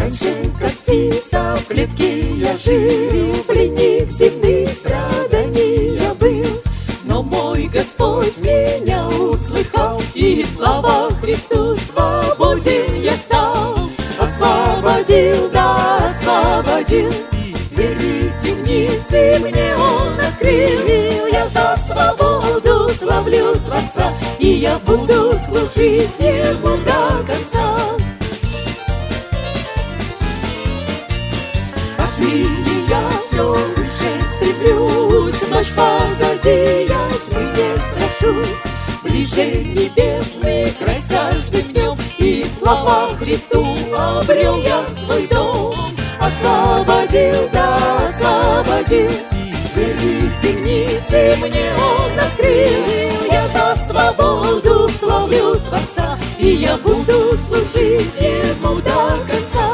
Раньше, как птица в клетке я жил, пленник земных страданий я был. Но мой Господь меня услыхал, и слава Христу, свободен я стал. Освободил, да, освободил, двери темницы мне Он открыл. Я за свободу славлю Творца, и я буду служить Ему до конца. Отныне я все выше стремлюсь, ночь позади, я тьмы не страшусь. Ближе небесный край с каждым днем, и слава Христу, обрел я свой дом. Освободил, да, освободил, двери темницы мне Он открыл. Я за свободу славлю Творца, и я буду служить Ему до конца.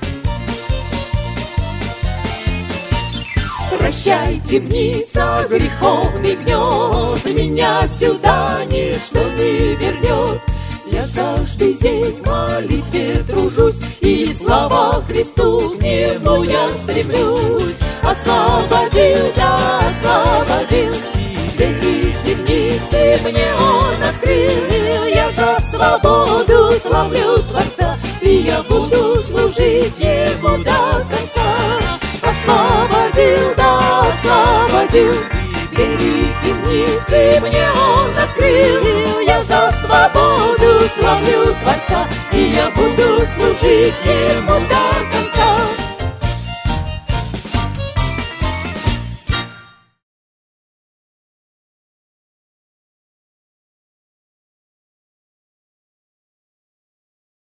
Прощай, темница, греховный гнет, меня сюда ничто не вернет. Я каждый день в молитве тружусь, и слава Христу, к Нему я стремлюсь. Освободил, да, освободил, двери темницы мне Он открыл. Я за свободу славлю Творца, и я буду служить Ему до конца. Освободил, да, освободил, двери темницы мне Он открыл. Я за свободу славлю Творца, и я буду служить Ему до конца.